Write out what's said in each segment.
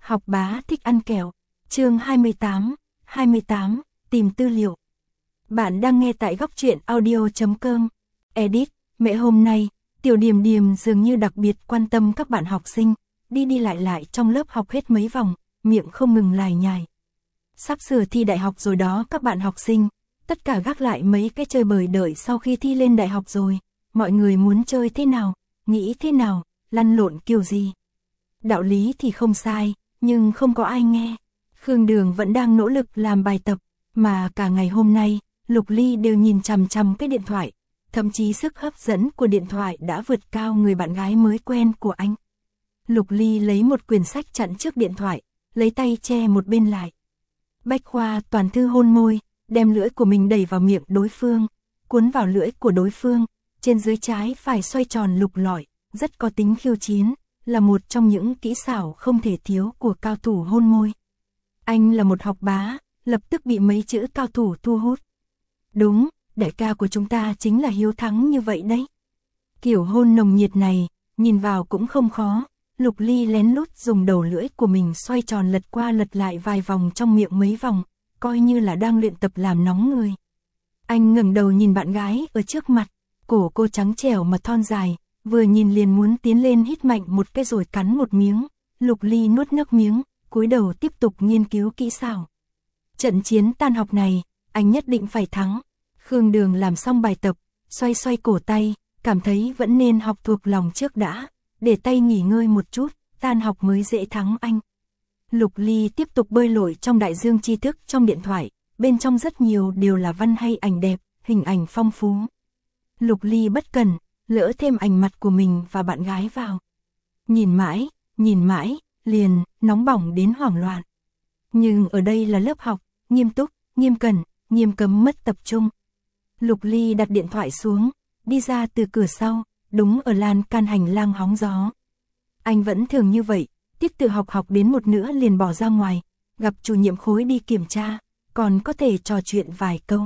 Học bá thích ăn kẹo. Chương 28, tìm tư liệu. Bạn đang nghe tại góc truyện audio.com. Edit, mẹ hôm nay, Tiểu Điềm Điềm dường như đặc biệt quan tâm các bạn học sinh, đi lại trong lớp học hết mấy vòng, miệng không ngừng lải nhải. Sắp sửa thi đại học rồi đó các bạn học sinh, tất cả gác lại mấy cái chơi bời đợi sau khi thi lên đại học rồi, mọi người muốn chơi thế nào, nghĩ thế nào, lăn lộn kiểu gì. Đạo lý thì không sai, nhưng không có ai nghe. Khương Đường vẫn đang nỗ lực làm bài tập, mà cả ngày hôm nay, Lục Ly đều nhìn chằm chằm cái điện thoại, thậm chí sức hấp dẫn của điện thoại đã vượt cao người bạn gái mới quen của anh. Lục Ly lấy một quyển sách chặn trước điện thoại, lấy tay che một bên lại. Bách Khoa toàn thư hôn môi, đem lưỡi của mình đẩy vào miệng đối phương, cuốn vào lưỡi của đối phương, trên dưới trái phải xoay tròn lục lọi, rất có tính khiêu chiến, là một trong những kỹ xảo không thể thiếu của cao thủ hôn môi. Anh là một học bá, lập tức bị mấy chữ cao thủ thu hút. Đúng, đại ca của chúng ta chính là hiếu thắng như vậy đấy. Kiểu hôn nồng nhiệt này, nhìn vào cũng không khó. Lục Ly lén lút dùng đầu lưỡi của mình xoay tròn lật qua lật lại vài vòng trong miệng mấy vòng, coi như là đang luyện tập làm nóng người. Anh ngẩng đầu nhìn bạn gái ở trước mặt, cổ cô trắng trẻo mà thon dài, vừa nhìn liền muốn tiến lên hít mạnh một cái rồi cắn một miếng. Lục Ly nuốt nước miếng, cúi đầu tiếp tục nghiên cứu kỹ xảo. Trận chiến tan học này, anh nhất định phải thắng. Khương Đường làm xong bài tập, xoay cổ tay, cảm thấy vẫn nên học thuộc lòng trước đã, để tay nghỉ ngơi một chút, tan học mới dễ thắng anh. Lục Ly tiếp tục bơi lội trong đại dương tri thức trong điện thoại, bên trong rất nhiều đều là văn hay ảnh đẹp, hình ảnh phong phú. Lục Ly bất cẩn, lỡ thêm ảnh mặt của mình và bạn gái vào. Nhìn mãi, liền, nóng bỏng đến hoảng loạn. Nhưng ở đây là lớp học, nghiêm túc, nghiêm cẩn, nghiêm cấm mất tập trung. Lục Ly đặt điện thoại xuống, đi ra từ cửa sau, đúng ở lan can hành lang hóng gió. Anh vẫn thường như vậy, tiết tự học đến một nửa liền bỏ ra ngoài, gặp chủ nhiệm khối đi kiểm tra, còn có thể trò chuyện vài câu.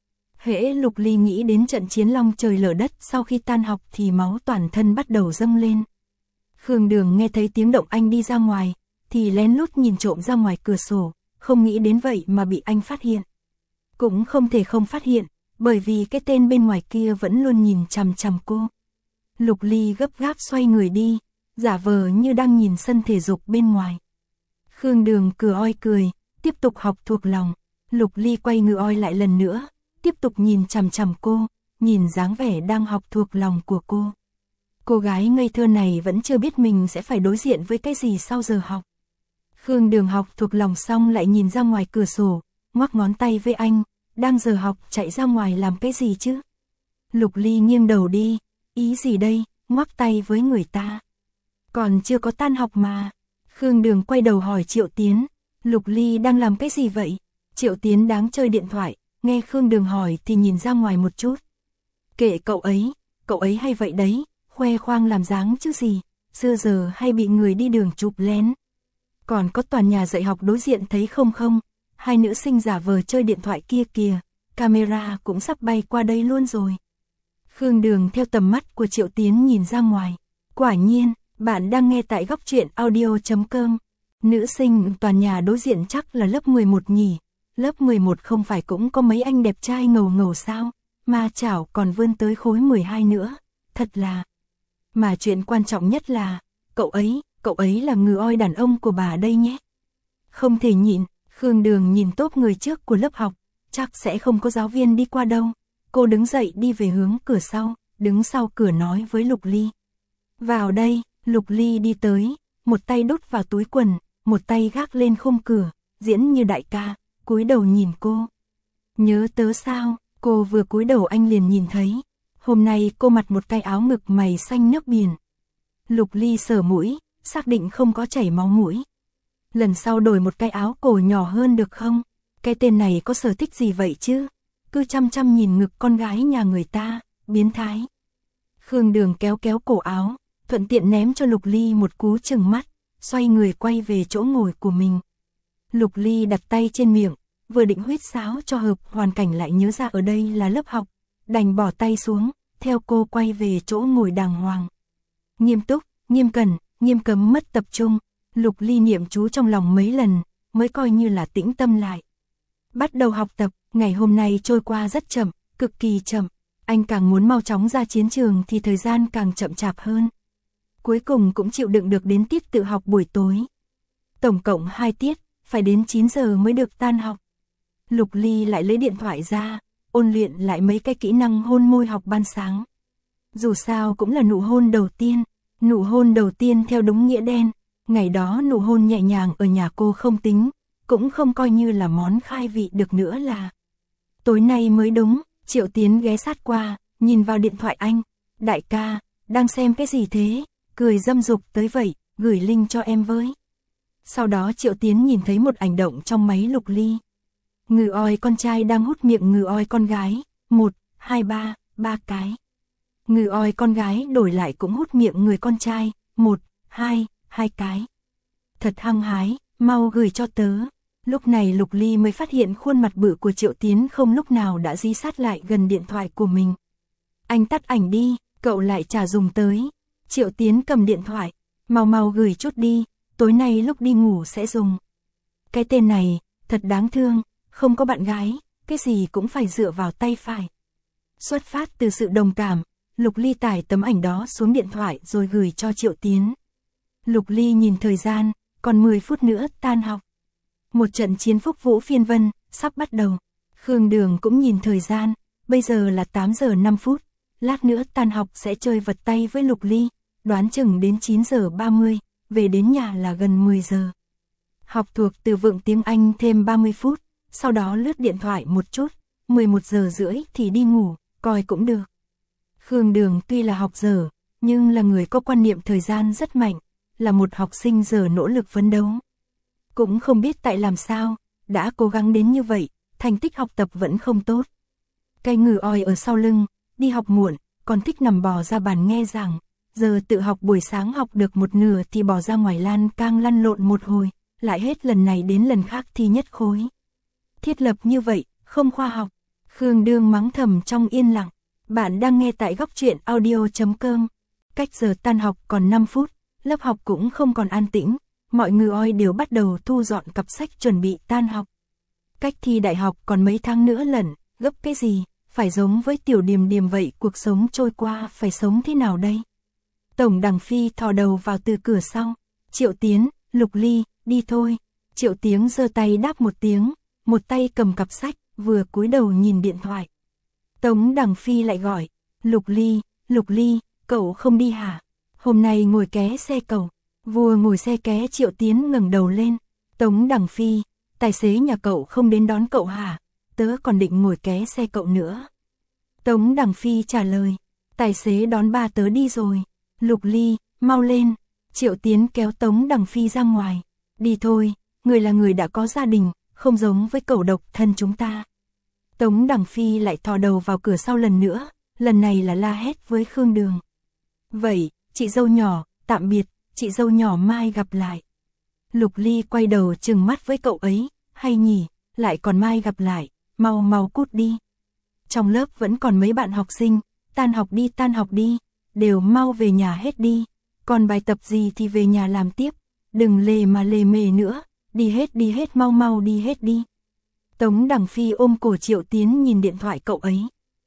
Hễ Lục Ly nghĩ đến trận chiến long trời lở đất sau khi tan học thì máu toàn thân bắt đầu dâng lên. Khương Đường nghe thấy tiếng động anh đi ra ngoài, thì lén lút nhìn trộm ra ngoài cửa sổ, không nghĩ đến vậy mà bị anh phát hiện. Cũng không thể không phát hiện, bởi vì cái tên bên ngoài kia vẫn luôn nhìn chằm chằm cô. Lục Ly gấp gáp xoay người đi, giả vờ như đang nhìn sân thể dục bên ngoài. Khương Đường cửa oi cười, tiếp tục học thuộc lòng. Lục Ly quay người oi lại lần nữa, tiếp tục nhìn chằm chằm cô, nhìn dáng vẻ đang học thuộc lòng của cô. Cô gái ngây thơ này vẫn chưa biết mình sẽ phải đối diện với cái gì sau giờ học. Khương Đường học thuộc lòng xong lại nhìn ra ngoài cửa sổ, ngoắc ngón tay với anh, đang giờ học chạy ra ngoài làm cái gì chứ? Lục Ly nghiêng đầu đi, ý gì đây, ngoắc tay với người ta. Còn chưa có tan học mà. Khương Đường quay đầu hỏi Triệu Tiến, Lục Ly đang làm cái gì vậy? Triệu Tiến đang chơi điện thoại, nghe Khương Đường hỏi thì nhìn ra ngoài một chút. Kệ cậu ấy hay vậy đấy, khoe khoang làm dáng chứ gì, xưa giờ hay bị người đi đường chụp lén. Còn có toàn nhà dạy học đối diện thấy không, hai nữ sinh giả vờ chơi điện thoại kia kìa, camera cũng sắp bay qua đây luôn rồi. Khương Đường theo tầm mắt của Triệu Tiến nhìn ra ngoài, quả nhiên, bạn đang nghe tại góc truyện audio.com. Nữ sinh toàn nhà đối diện chắc là lớp 11 nhỉ, lớp 11 không phải cũng có mấy anh đẹp trai ngầu sao, mà chảo còn vươn tới khối 12 nữa, thật là. Mà chuyện quan trọng nhất là, cậu ấy là người oi đàn ông của bà đây nhé. Không thể nhịn, Khương Đường nhìn tốp người trước của lớp học, chắc sẽ không có giáo viên đi qua đâu. Cô đứng dậy đi về hướng cửa sau, đứng sau cửa nói với Lục Ly. Vào đây, Lục Ly đi tới, một tay đút vào túi quần, một tay gác lên khung cửa, diễn như đại ca, cúi đầu nhìn cô. Nhớ tớ sao, cô vừa cúi đầu anh liền nhìn thấy. Hôm nay cô mặc một cái áo ngực mày xanh nước biển. Lục Ly sờ mũi, xác định không có chảy máu mũi. Lần sau đổi một cái áo cổ nhỏ hơn được không? Cái tên này có sở thích gì vậy chứ? Cứ chăm nhìn ngực con gái nhà người ta, biến thái. Khương Đường kéo cổ áo, thuận tiện ném cho Lục Ly một cú chừng mắt, xoay người quay về chỗ ngồi của mình. Lục Ly đặt tay trên miệng, vừa định huýt sáo cho hợp hoàn cảnh lại nhớ ra ở đây là lớp học, đành bỏ tay xuống, theo cô quay về chỗ ngồi đàng hoàng. Nghiêm túc, nghiêm cẩn, nghiêm cấm mất tập trung. Lục Ly niệm chú trong lòng mấy lần, mới coi như là tĩnh tâm lại. Bắt đầu học tập, ngày hôm nay trôi qua rất chậm, cực kỳ chậm. Anh càng muốn mau chóng ra chiến trường thì thời gian càng chậm chạp hơn. Cuối cùng cũng chịu đựng được đến tiết tự học buổi tối. Tổng cộng 2 tiết, phải đến 9 giờ mới được tan học. Lục Ly lại lấy điện thoại ra, ôn luyện lại mấy cái kỹ năng hôn môi học ban sáng. Dù sao cũng là nụ hôn đầu tiên theo đúng nghĩa đen. Ngày đó nụ hôn nhẹ nhàng ở nhà cô không tính, cũng không coi như là món khai vị được nữa là. Tối nay mới đúng, Triệu Tiến ghé sát qua, nhìn vào điện thoại anh. Đại ca, đang xem cái gì thế? Cười dâm dục tới vậy, gửi link cho em với. Sau đó Triệu Tiến nhìn thấy một ảnh động trong máy Lục Ly. Ngừ oi con trai đang hút miệng ngừ oi con gái, 1, 2, 3, 3 cái. Ngừ oi con gái đổi lại cũng hút miệng người con trai, 1, 2, 2 cái. Thật hăng hái, mau gửi cho tớ. Lúc này Lục Ly mới phát hiện khuôn mặt bự của Triệu Tiến không lúc nào đã dí sát lại gần điện thoại của mình. Anh tắt ảnh đi, cậu lại chả dùng tới. Triệu Tiến cầm điện thoại, mau gửi chút đi, tối nay lúc đi ngủ sẽ dùng. Cái tên này, thật đáng thương, không có bạn gái, cái gì cũng phải dựa vào tay phải. Xuất phát từ sự đồng cảm, Lục Ly tải tấm ảnh đó xuống điện thoại rồi gửi cho Triệu Tiến. Lục Ly nhìn thời gian, còn 10 phút nữa tan học. Một trận chiến Phúc Vũ Phiên Vân, sắp bắt đầu. Khương Đường cũng nhìn thời gian, bây giờ là 8 giờ 5 phút. Lát nữa tan học sẽ chơi vật tay với Lục Ly, đoán chừng đến 9 giờ 30, về đến nhà là gần 10 giờ. Học thuộc từ vựng tiếng Anh thêm 30 phút, sau đó lướt điện thoại một chút, 11 giờ rưỡi thì đi ngủ, coi cũng được. Khương Đường tuy là học dở, nhưng là người có quan niệm thời gian rất mạnh, là một học sinh dở nỗ lực phấn đấu. Cũng không biết tại làm sao, đã cố gắng đến như vậy, thành tích học tập vẫn không tốt. Cái ngừ oi ở sau lưng, đi học muộn, còn thích nằm bò ra bàn nghe giảng, giờ tự học buổi sáng học được một nửa thì bỏ ra ngoài lan can lăn lộn một hồi, lại hết lần này đến lần khác thi nhất khối. Thiết lập như vậy, không khoa học. Khương Đường mắng thầm trong yên lặng. Bạn đang nghe tại góc truyện audio.com. Cách giờ tan học còn 5 phút, lớp học cũng không còn an tĩnh, mọi ngừ oi đều bắt đầu thu dọn cặp sách chuẩn bị tan học. Cách thi đại học còn mấy tháng nữa lận, gấp cái gì, phải giống với Tiểu Điềm Điềm vậy, cuộc sống trôi qua phải sống thế nào đây? Tổng Đằng Phi thò đầu vào từ cửa sau. Triệu Tiến, Lục Ly, đi thôi. Triệu Tiến giơ tay đáp một tiếng, một tay cầm cặp sách, vừa cúi đầu nhìn điện thoại. Tống Đằng Phi lại gọi, Lục Ly, cậu không đi hả? Hôm nay ngồi ké xe cậu. Vua ngồi xe ké. Triệu Tiến ngẩng đầu lên. Tống Đằng Phi, tài xế nhà cậu không đến đón cậu hả? Tớ còn định ngồi ké xe cậu nữa. Tống Đằng Phi trả lời, tài xế đón ba tớ đi rồi. Lục Ly, mau lên. Triệu Tiến kéo Tống Đằng Phi ra ngoài. Đi thôi, người là người đã có gia đình, không giống với cẩu độc thân chúng ta. Tống Đằng Phi lại thò đầu vào cửa sau lần nữa, lần này là la hét với Khương Đường. Vậy, chị dâu nhỏ, tạm biệt, chị dâu nhỏ mai gặp lại. Lục Ly quay đầu trừng mắt với cậu ấy, hay nhỉ, lại còn mai gặp lại, mau cút đi. Trong lớp vẫn còn mấy bạn học sinh, tan học đi, đều mau về nhà hết đi, còn bài tập gì thì về nhà làm tiếp, đừng lề mề nữa, đi hết mau đi hết đi. Tống Đằng Phi ôm cổ Triệu Tiến nhìn điện thoại cậu ấy.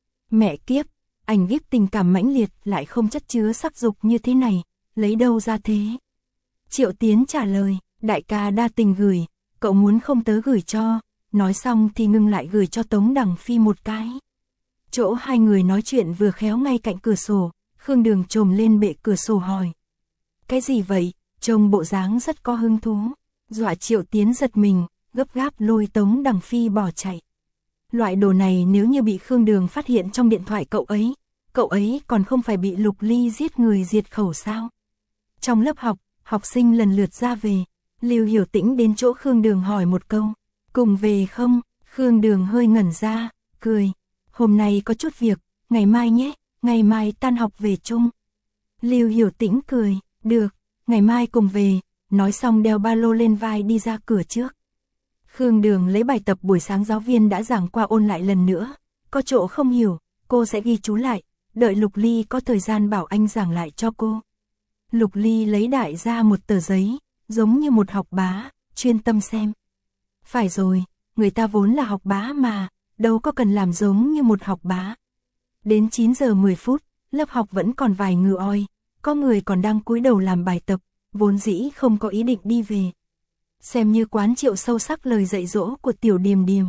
Mẹ kiếp, ảnh gíp tình cảm mãnh liệt lại không chất chứa sắc dục như thế này, lấy đâu ra thế? Triệu Tiến trả lời, đại ca đa tình gửi, cậu muốn không tớ gửi cho, nói xong thì ngưng lại gửi cho Tống Đằng Phi một cái. Chỗ hai người nói chuyện vừa khéo ngay cạnh cửa sổ, Khương Đường trồm lên bệ cửa sổ hỏi. Cái gì vậy? Trông bộ dáng rất có hứng thú, dọa Triệu Tiến giật mình, gấp gáp lôi Tống Đằng Phi bỏ chạy. Loại đồ này nếu như bị Khương Đường phát hiện trong điện thoại cậu ấy còn không phải bị Lục Ly giết người diệt khẩu sao? Trong lớp học, học sinh lần lượt ra về, Lưu Hiểu Tĩnh đến chỗ Khương Đường hỏi một câu, cùng về không? Khương Đường hơi ngẩn ra, cười, hôm nay có chút việc, ngày mai nhé, ngày mai tan học về chung. Lưu Hiểu Tĩnh cười, được, ngày mai cùng về, nói xong đeo ba lô lên vai đi ra cửa trước. Khương Đường lấy bài tập buổi sáng giáo viên đã giảng qua ôn lại lần nữa, có chỗ không hiểu, cô sẽ ghi chú lại, đợi Lục Ly có thời gian bảo anh giảng lại cho cô. Lục Ly lấy đại ra một tờ giấy, giống như một học bá, chuyên tâm xem. Phải rồi, người ta vốn là học bá mà, đâu có cần làm giống như một học bá. Đến 9 giờ 10 phút, lớp học vẫn còn vài người oi, có người còn đang cúi đầu làm bài tập, vốn dĩ không có ý định đi về. Xem như quán triệu sâu sắc lời dạy dỗ của Tiểu Điềm Điềm.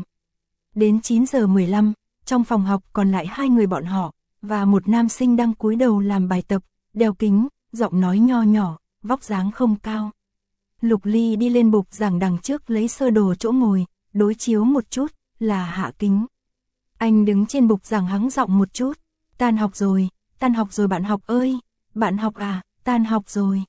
Đến 9 giờ 15, trong phòng học còn lại 2 người bọn họ, và một nam sinh đang cúi đầu làm bài tập, đeo kính, giọng nói nho nhỏ, vóc dáng không cao. Lục Ly đi lên bục giảng đằng trước lấy sơ đồ chỗ ngồi, đối chiếu một chút, là Hạ Kính. Anh đứng trên bục giảng hắng giọng một chút, tan học rồi bạn học ơi, bạn học à, tan học rồi.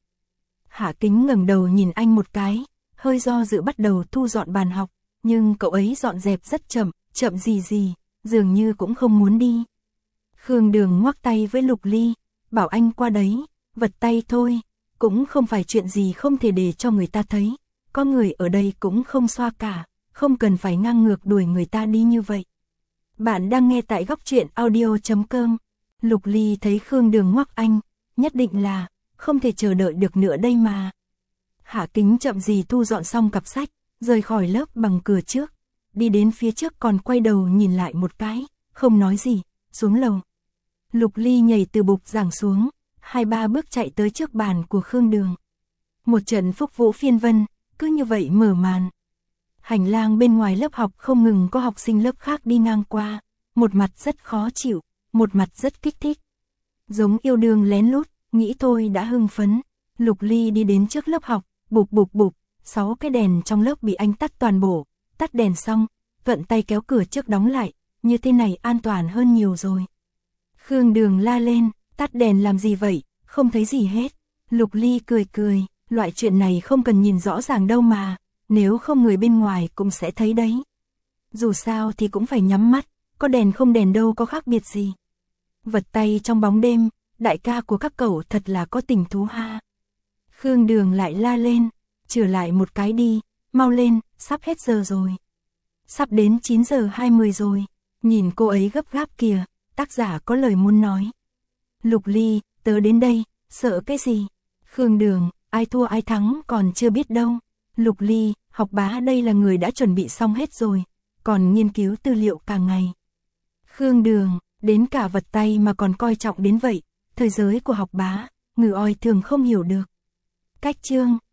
Hạ Kính ngẩng đầu nhìn anh một cái, hơi do dự bắt đầu thu dọn bàn học, nhưng cậu ấy dọn dẹp rất chậm, chậm gì, dường như cũng không muốn đi. Khương Đường ngoắc tay với Lục Ly, bảo anh qua đấy, vật tay thôi, cũng không phải chuyện gì không thể để cho người ta thấy, có người ở đây cũng không xoa cả, không cần phải ngang ngược đuổi người ta đi như vậy. Bạn đang nghe tại Góc Truyện Audio.com. Lục Ly thấy Khương Đường ngoắc anh, nhất định là không thể chờ đợi được nữa đây mà. Hạ Kính chậm gì thu dọn xong cặp sách, rời khỏi lớp bằng cửa trước, đi đến phía trước còn quay đầu nhìn lại một cái, không nói gì, xuống lầu. Lục Ly nhảy từ bục giảng xuống, 2-3 bước chạy tới trước bàn của Khương Đường. Một trận phúc vũ phiên vân, cứ như vậy mở màn. Hành lang bên ngoài lớp học không ngừng có học sinh lớp khác đi ngang qua, một mặt rất khó chịu, một mặt rất kích thích. Giống yêu đương lén lút, nghĩ thôi đã hưng phấn. Lục Ly đi đến trước lớp học, bụp, 6 cái đèn trong lớp bị anh tắt toàn bộ, tắt đèn xong, thuận tay kéo cửa trước đóng lại, như thế này an toàn hơn nhiều rồi. Khương Đường la lên, tắt đèn làm gì vậy, không thấy gì hết. Lục Ly cười, loại chuyện này không cần nhìn rõ ràng đâu mà, nếu không người bên ngoài cũng sẽ thấy đấy. Dù sao thì cũng phải nhắm mắt, có đèn không đèn đâu có khác biệt gì. Vật tay trong bóng đêm, đại ca của các cậu thật là có tình thú ha. Khương Đường lại la lên, trở lại một cái đi, mau lên, sắp hết giờ rồi. Sắp đến 9 giờ 20 rồi, nhìn cô ấy gấp gáp kìa, tác giả có lời muốn nói. Lục Ly, tớ đến đây, sợ cái gì? Khương Đường, ai thua ai thắng còn chưa biết đâu. Lục Ly, học bá đây là người đã chuẩn bị xong hết rồi, còn nghiên cứu tư liệu cả ngày. Khương Đường, đến cả vật tay mà còn coi trọng đến vậy, thời giới của học bá, người oi thường không hiểu được. Cách chương